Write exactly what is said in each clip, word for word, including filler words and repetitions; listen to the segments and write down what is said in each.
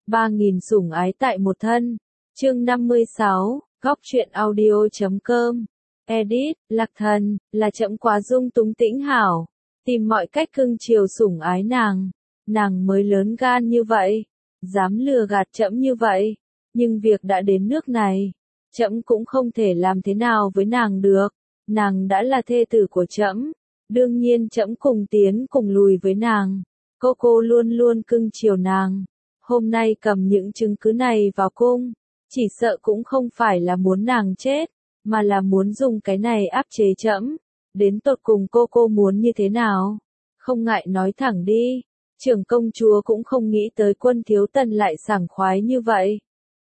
ba nghìn sủng ái tại một thân. Chương năm mươi sáu, góc truyện audio chấm com. Edit, Lạc Thần, là trẫm quá dung túng tĩnh hảo, tìm mọi cách cưng chiều sủng ái nàng. Nàng mới lớn gan như vậy, dám lừa gạt trẫm như vậy, nhưng việc đã đến nước này, trẫm cũng không thể làm thế nào với nàng được. Nàng đã là thê tử của trẫm, đương nhiên trẫm cùng tiến cùng lùi với nàng. Cô cô luôn luôn cưng chiều nàng. Hôm nay cầm những chứng cứ này vào cung, chỉ sợ cũng không phải là muốn nàng chết, mà là muốn dùng cái này áp chế trẫm. Đến tột cùng cô cô muốn như thế nào? Không ngại nói thẳng đi. Trưởng công chúa cũng không nghĩ tới Quân Thiếu Tần lại sảng khoái như vậy.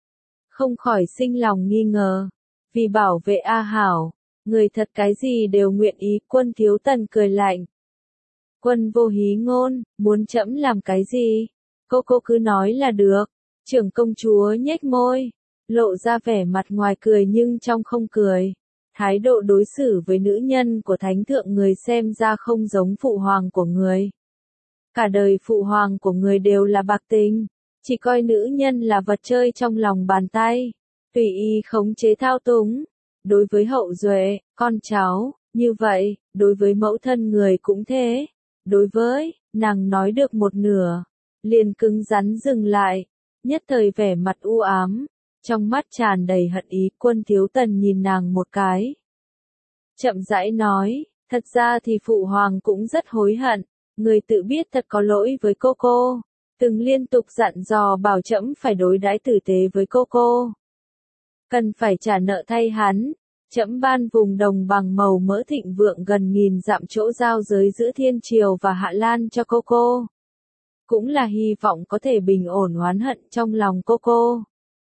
Không khỏi sinh lòng nghi ngờ. Vì bảo vệ A Hảo, người thật cái gì đều nguyện ý. Quân Thiếu Tần cười lạnh. Quân vô hí ngôn, muốn trẫm làm cái gì? Cô cô cứ nói là được. Trưởng công chúa nhếch môi, lộ ra vẻ mặt ngoài cười nhưng trong không cười. Thái độ đối xử với nữ nhân của thánh thượng người xem ra không giống phụ hoàng của người. Cả đời phụ hoàng của người đều là bạc tình, chỉ coi nữ nhân là vật chơi trong lòng bàn tay, tùy ý khống chế thao túng. Đối với hậu duệ, con cháu, như vậy, đối với mẫu thân người cũng thế. Đối với, nàng nói được một nửa, liền cứng rắn dừng lại, nhất thời vẻ mặt u ám, trong mắt tràn đầy hận ý. Quân Thiếu Tần nhìn nàng một cái, chậm rãi nói, thật ra thì phụ hoàng cũng rất hối hận, người tự biết thật có lỗi với cô cô, từng liên tục dặn dò bảo trẫm phải đối đãi tử tế với cô cô, cần phải trả nợ thay hắn. Trẫm ban vùng đồng bằng màu mỡ thịnh vượng gần nghìn dặm chỗ giao giới giữa Thiên Triều và Hạ Lan cho cô cô, cũng là hy vọng có thể bình ổn oán hận trong lòng cô cô.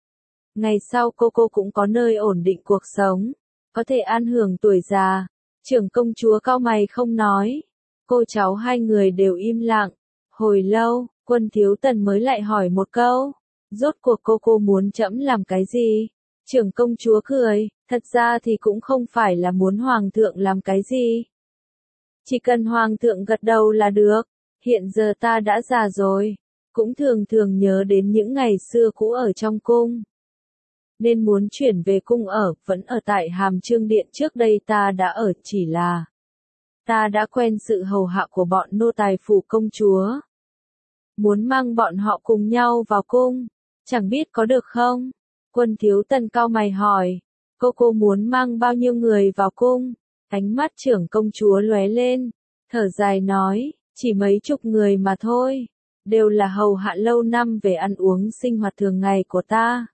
Ngày sau cô cô cũng có nơi ổn định cuộc sống, có thể an hưởng tuổi già. Trưởng công chúa cau mày không nói, cô cháu hai người đều im lặng. Hồi lâu, Quân Thiếu Tần mới lại hỏi một câu, rốt cuộc cô cô muốn trẫm làm cái gì? Trưởng công chúa cười, thật ra thì cũng không phải là muốn hoàng thượng làm cái gì. Chỉ cần hoàng thượng gật đầu là được. Hiện giờ ta đã già rồi, cũng thường thường nhớ đến những ngày xưa cũ ở trong cung, nên muốn chuyển về cung ở. Vẫn ở tại Hàm Chương Điện trước đây ta đã ở, chỉ là ta đã quen sự hầu hạ của bọn nô tài phủ công chúa. Muốn mang bọn họ cùng nhau vào cung, chẳng biết có được không? Quân Thiếu Tần cau mày hỏi, cô cô muốn mang bao nhiêu người vào cung? Ánh mắt trưởng công chúa lóe lên, thở dài nói, chỉ mấy chục người mà thôi, đều là hầu hạ lâu năm về ăn uống sinh hoạt thường ngày của ta.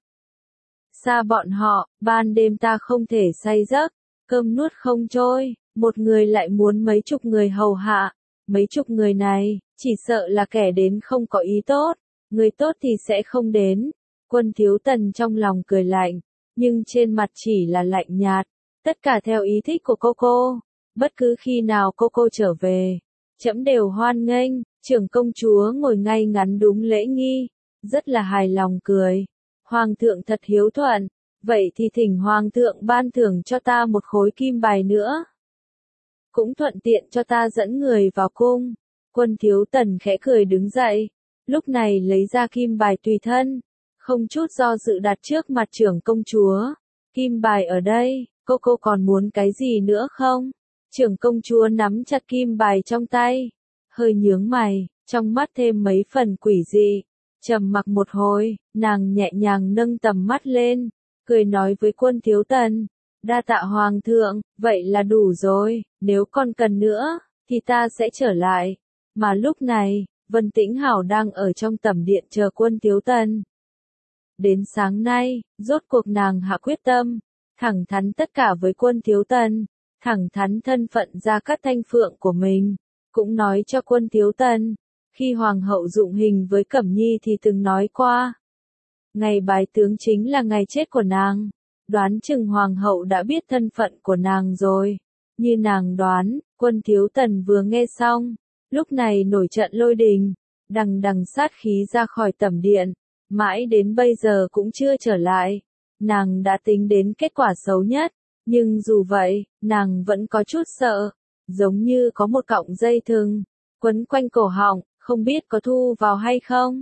Xa bọn họ, ban đêm ta không thể say giấc, cơm nuốt không trôi, một người lại muốn mấy chục người hầu hạ. Mấy chục người này, chỉ sợ là kẻ đến không có ý tốt, người tốt thì sẽ không đến. Quân Thiếu Tần trong lòng cười lạnh, nhưng trên mặt chỉ là lạnh nhạt, tất cả theo ý thích của cô cô. Bất cứ khi nào cô cô trở về, trẫm đều hoan nghênh. Trưởng công chúa ngồi ngay ngắn đúng lễ nghi, rất là hài lòng cười. Hoàng thượng thật hiếu thuận, vậy thì thỉnh hoàng thượng ban thưởng cho ta một khối kim bài nữa, cũng thuận tiện cho ta dẫn người vào cung. Quân Thiếu Tần khẽ cười đứng dậy, lúc này lấy ra kim bài tùy thân, không chút do dự đặt trước mặt trưởng công chúa. Kim bài ở đây, cô cô còn muốn cái gì nữa không? Trưởng công chúa nắm chặt kim bài trong tay, hơi nhướng mày, trong mắt thêm mấy phần quỷ dị. Trầm mặc một hồi, nàng nhẹ nhàng nâng tầm mắt lên, cười nói với Quân Thiếu Tần, đa tạ hoàng thượng, vậy là đủ rồi, nếu còn cần nữa, thì ta sẽ trở lại. Mà lúc này, Vân Tĩnh Hảo đang ở trong tẩm điện chờ Quân Thiếu Tần. Đến sáng nay, rốt cuộc nàng hạ quyết tâm, thẳng thắn tất cả với Quân Thiếu Tần, thẳng thắn thân phận Gia Cát Thanh Phượng của mình, cũng nói cho Quân Thiếu Tần, khi Hoàng hậu dụng hình với Cẩm Nhi thì từng nói qua. Ngày bái tướng chính là ngày chết của nàng, đoán chừng Hoàng hậu đã biết thân phận của nàng rồi. Như nàng đoán, Quân Thiếu Tần vừa nghe xong, lúc này nổi trận lôi đình, đằng đằng sát khí ra khỏi tẩm điện, mãi đến bây giờ cũng chưa trở lại. Nàng đã tính đến kết quả xấu nhất, nhưng dù vậy, nàng vẫn có chút sợ, giống như có một cọng dây thừng quấn quanh cổ họng, không biết có thu vào hay không.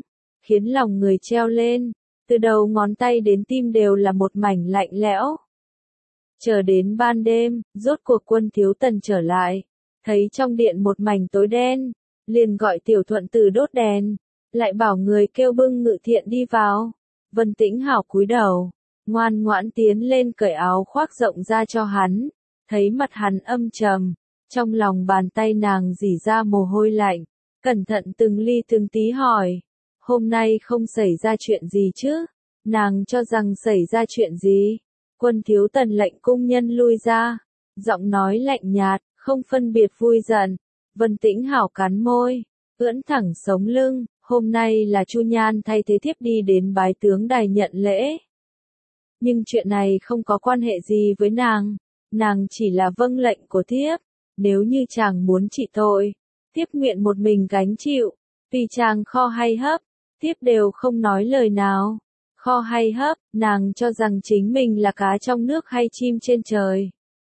khiến lòng người treo lên, từ đầu ngón tay đến tim đều là một mảnh lạnh lẽo. Chờ đến ban đêm, rốt cuộc Quân Thiếu Tần trở lại, thấy trong điện một mảnh tối đen, liền gọi Tiểu Thuận Tử đốt đèn, lại bảo người kêu bưng Ngự Thiện đi vào. Vân Tĩnh Hảo cúi đầu, ngoan ngoãn tiến lên cởi áo khoác rộng ra cho hắn, thấy mặt hắn âm trầm, trong lòng bàn tay nàng rỉ ra mồ hôi lạnh, cẩn thận từng ly từng tí hỏi, hôm nay không xảy ra chuyện gì chứ? Nàng cho rằng xảy ra chuyện gì? Quân Thiếu Tần lệnh cung nhân lui ra, giọng nói lạnh nhạt, không phân biệt vui giận. Vân Tĩnh Hảo cắn môi, ưỡn thẳng sống lưng, hôm nay là Chu Nhan thay thế thiếp đi đến bái tướng đài nhận lễ. Nhưng chuyện này không có quan hệ gì với nàng, nàng chỉ là vâng lệnh của thiếp, nếu như chàng muốn trị tội, thiếp nguyện một mình gánh chịu, tùy chàng kho hay hấp, thiếp đều không nói lời nào. Kho hay hấp, nàng cho rằng chính mình là cá trong nước hay chim trên trời.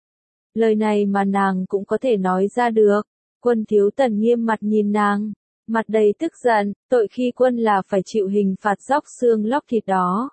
Lời này mà nàng cũng có thể nói ra được. Quân Thiếu Tần nghiêm mặt nhìn nàng, mặt đầy tức giận, tội khi quân là phải chịu hình phạt róc xương lóc thịt đó.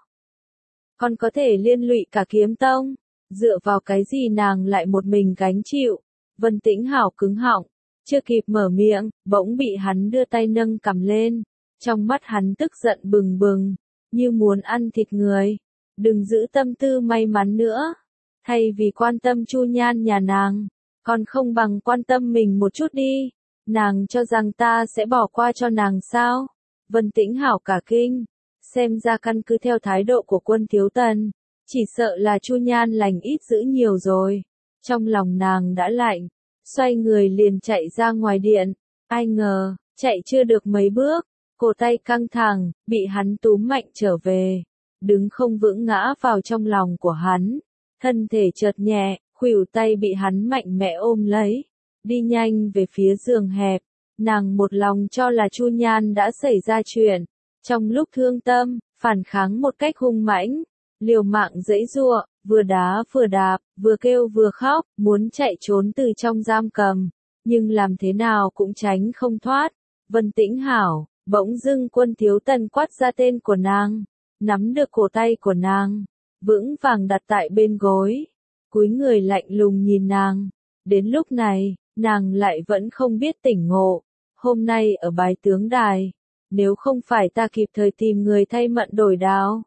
Còn có thể liên lụy cả Kiếm Tông, dựa vào cái gì nàng lại một mình gánh chịu. Vân Tĩnh Hảo cứng họng, chưa kịp mở miệng, bỗng bị hắn đưa tay nâng cầm lên, trong mắt hắn tức giận bừng bừng, như muốn ăn thịt người. Đừng giữ tâm tư may mắn nữa, thay vì quan tâm Chu Nhan nhà nàng, còn không bằng quan tâm mình một chút đi. Nàng cho rằng ta sẽ bỏ qua cho nàng sao? Vân Tĩnh Hảo cả kinh, xem ra căn cứ theo thái độ của Quân Thiếu Tần, chỉ sợ là Chu Nhan lành ít dữ nhiều rồi. Trong lòng nàng đã lạnh, xoay người liền chạy ra ngoài điện, ai ngờ, chạy chưa được mấy bước, cổ tay căng thẳng, bị hắn túm mạnh trở về, đứng không vững ngã vào trong lòng của hắn, thân thể chợt nhẹ, khuỷu tay bị hắn mạnh mẽ ôm lấy, đi nhanh về phía giường hẹp. Nàng một lòng cho là Chu Nhan đã xảy ra chuyện, trong lúc thương tâm, phản kháng một cách hung mãnh, liều mạng giãy giụa, vừa đá vừa đạp, vừa kêu vừa khóc, muốn chạy trốn từ trong giam cầm, nhưng làm thế nào cũng tránh không thoát. Vân Tĩnh Hảo, bỗng dưng Quân Thiếu Tần quát ra tên của nàng, nắm được cổ tay của nàng, vững vàng đặt tại bên gối, cúi người lạnh lùng nhìn nàng. Đến lúc này, nàng lại vẫn không biết tỉnh ngộ. Hôm nay ở bái tướng đài, nếu không phải ta kịp thời tìm người thay Mận Đổi Đao,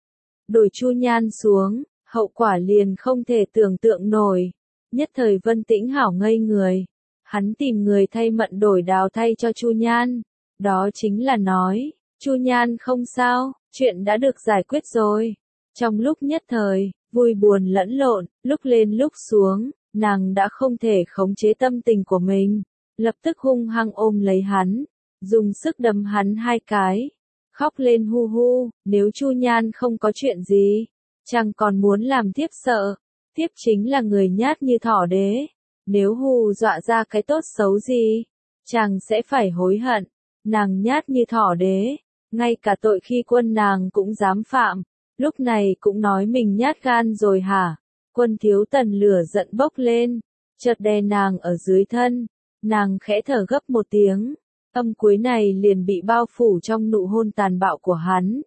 đổi Chu Nhan xuống, hậu quả liền không thể tưởng tượng nổi. Nhất thời Vân Tĩnh Hảo ngây người, hắn tìm người thay Mận Đổi Đao thay cho Chu Nhan, đó chính là nói, Chu Nhan không sao, chuyện đã được giải quyết rồi. Trong lúc nhất thời, vui buồn lẫn lộn, lúc lên lúc xuống, nàng đã không thể khống chế tâm tình của mình, lập tức hung hăng ôm lấy hắn, dùng sức đấm hắn hai cái, khóc lên hu hu. Nếu Chu Nhan không có chuyện gì, chàng còn muốn làm thiếp sợ, thiếp chính là người nhát như thỏ đế, nếu hù dọa ra cái tốt xấu gì, chàng sẽ phải hối hận. Nàng nhát như thỏ đế, ngay cả tội khi quân nàng cũng dám phạm, lúc này cũng nói mình nhát gan rồi hả? Quân Thiếu Tần lửa giận bốc lên, chợt đè nàng ở dưới thân, nàng khẽ thở gấp một tiếng, âm cuối này liền bị bao phủ trong nụ hôn tàn bạo của hắn.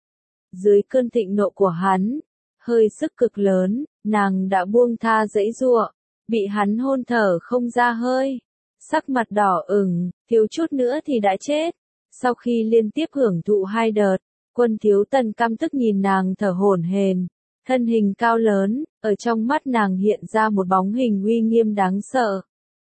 Dưới cơn thịnh nộ của hắn, hơi sức cực lớn, nàng đã buông tha giãy giụa, bị hắn hôn thở không ra hơi, sắc mặt đỏ ửng, thiếu chút nữa thì đã chết. Sau khi liên tiếp hưởng thụ hai đợt, Quân Thiếu Tần căm tức nhìn nàng thở hổn hển, thân hình cao lớn, ở trong mắt nàng hiện ra một bóng hình uy nghiêm đáng sợ.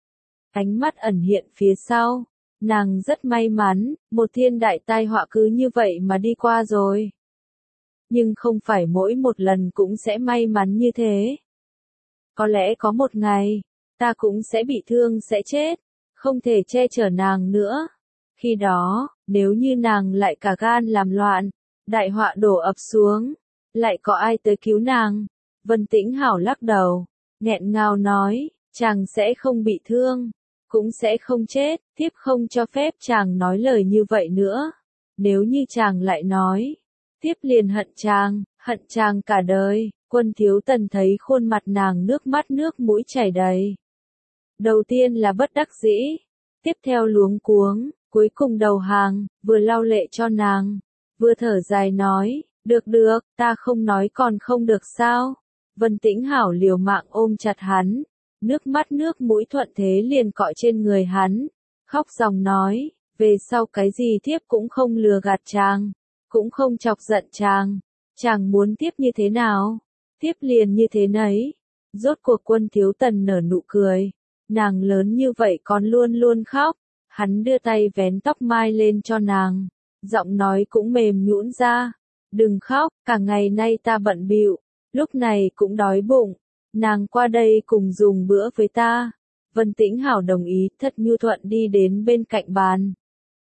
Ánh mắt ẩn hiện phía sau, nàng rất may mắn, một thiên đại tai họa cứ như vậy mà đi qua rồi. Nhưng không phải mỗi một lần cũng sẽ may mắn như thế. Có lẽ có một ngày, ta cũng sẽ bị thương sẽ chết, không thể che chở nàng nữa. Khi đó, nếu như nàng lại cả gan làm loạn, đại họa đổ ập xuống, lại có ai tới cứu nàng? Vân Tĩnh Hảo lắc đầu, nghẹn ngào nói, chàng sẽ không bị thương, cũng sẽ không chết, thiếp không cho phép chàng nói lời như vậy nữa. Nếu như chàng lại nói, thiếp liền hận chàng, hận chàng cả đời. Quân Thiếu Tần thấy khuôn mặt nàng nước mắt nước mũi chảy đầy. Đầu tiên là bất đắc dĩ, tiếp theo luống cuống, cuối cùng đầu hàng, vừa lau lệ cho nàng, vừa thở dài nói, được được, ta không nói còn không được sao. Vân Tĩnh Hảo liều mạng ôm chặt hắn, nước mắt nước mũi thuận thế liền cọ trên người hắn, khóc ròng nói, về sau cái gì thiếp cũng không lừa gạt chàng, cũng không chọc giận chàng, chàng muốn tiếp như thế nào, tiếp liền như thế nấy. Rốt cuộc Quân Thiếu Tần nở nụ cười, nàng lớn như vậy còn luôn luôn khóc, hắn đưa tay vén tóc mai lên cho nàng, giọng nói cũng mềm nhũn ra, đừng khóc, cả ngày nay ta bận bịu, lúc này cũng đói bụng, nàng qua đây cùng dùng bữa với ta. Vân Tĩnh Hảo đồng ý, Thất nhu thuận đi đến bên cạnh bàn,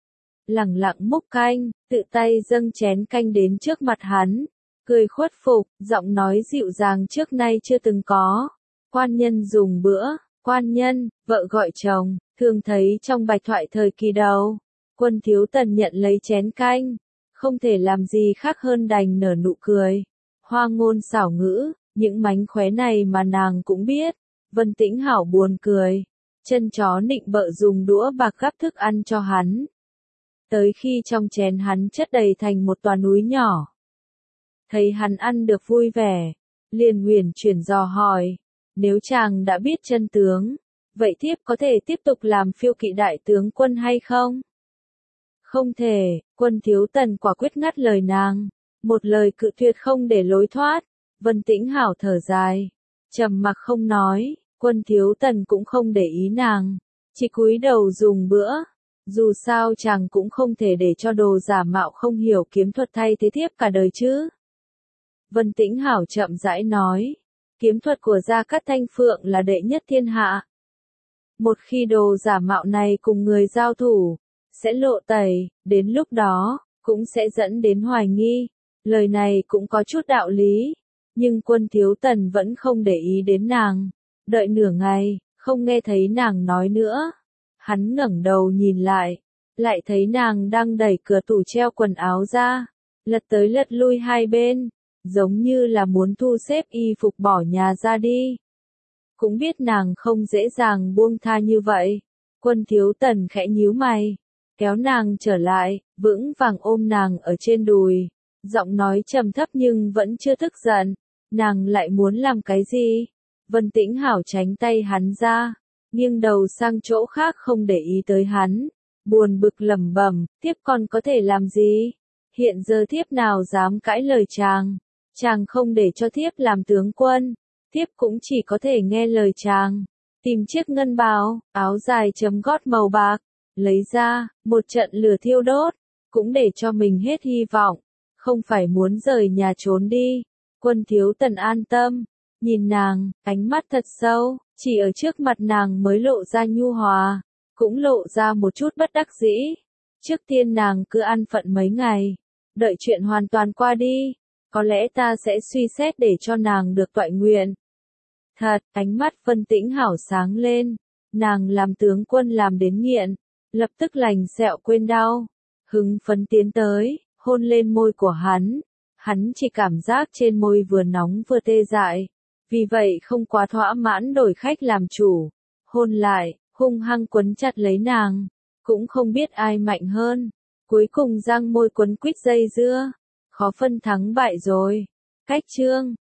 lẳng lặng múc canh, tự tay dâng chén canh đến trước mặt hắn, cười khuất phục, giọng nói dịu dàng trước nay chưa từng có. Quan nhân dùng bữa, quan nhân, vợ gọi chồng, thường thấy trong bạch thoại thời kỳ đầu. Quân Thiếu Tần nhận lấy chén canh, không thể làm gì khác hơn đành nở nụ cười. Hoa ngôn xảo ngữ, những mánh khóe này mà nàng cũng biết. Vân Tĩnh Hảo buồn cười, chân chó nịnh bợ dùng đũa bạc gắp thức ăn cho hắn. Tới khi trong chén hắn chất đầy thành một tòa núi nhỏ. Thấy hắn ăn được vui vẻ, liền huyền chuyển dò hỏi, nếu chàng đã biết chân tướng, vậy thiếp có thể tiếp tục làm phiêu kỵ đại tướng quân hay không? Không thể, Quân Thiếu Tần quả quyết ngắt lời nàng, một lời cự tuyệt không để lối thoát. Vân Tĩnh Hảo thở dài, trầm mặc không nói, Quân Thiếu Tần cũng không để ý nàng, chỉ cúi đầu dùng bữa. Dù sao chàng cũng không thể để cho đồ giả mạo không hiểu kiếm thuật thay thế thiếp cả đời chứ. Vân Tĩnh Hảo chậm rãi nói, kiếm thuật của Gia Cát Thanh Phượng là đệ nhất thiên hạ. Một khi đồ giả mạo này cùng người giao thủ, sẽ lộ tẩy, đến lúc đó, cũng sẽ dẫn đến hoài nghi. Lời này cũng có chút đạo lý, nhưng Quân Thiếu Tần vẫn không để ý đến nàng. Đợi nửa ngày, không nghe thấy nàng nói nữa. Hắn ngẩng đầu nhìn lại, lại thấy nàng đang đẩy cửa tủ treo quần áo ra, lật tới lật lui hai bên, giống như là muốn thu xếp y phục bỏ nhà ra đi. Cũng biết nàng không dễ dàng buông tha như vậy. Quân Thiếu Tần khẽ nhíu mày, kéo nàng trở lại, vững vàng ôm nàng ở trên đùi, giọng nói trầm thấp nhưng vẫn chưa tức giận. Nàng lại muốn làm cái gì? Vân Tĩnh Hảo tránh tay hắn ra, nghiêng đầu sang chỗ khác không để ý tới hắn, buồn bực lẩm bẩm, thiếp còn có thể làm gì? Hiện giờ thiếp nào dám cãi lời chàng? Chàng không để cho thiếp làm tướng quân, thiếp cũng chỉ có thể nghe lời chàng. Tìm chiếc ngân bào, áo dài chấm gót màu bạc, lấy ra, một trận lửa thiêu đốt, cũng để cho mình hết hy vọng, không phải muốn rời nhà trốn đi. Quân Thiếu Tần an tâm, nhìn nàng, ánh mắt thật sâu, chỉ ở trước mặt nàng mới lộ ra nhu hòa, cũng lộ ra một chút bất đắc dĩ. Trước tiên nàng cứ an phận mấy ngày, đợi chuyện hoàn toàn qua đi, có lẽ ta sẽ suy xét để cho nàng được toại nguyện. Thật, ánh mắt Vân Tĩnh Hảo sáng lên, nàng làm tướng quân làm đến nghiện, lập tức lành sẹo quên đau, hứng phấn tiến tới, hôn lên môi của hắn. Hắn chỉ cảm giác trên môi vừa nóng vừa tê dại, vì vậy không quá thỏa mãn đổi khách làm chủ, hôn lại, hung hăng quấn chặt lấy nàng, cũng không biết ai mạnh hơn, cuối cùng răng môi quấn quýt dây dưa, khó phân thắng bại rồi. Cách chương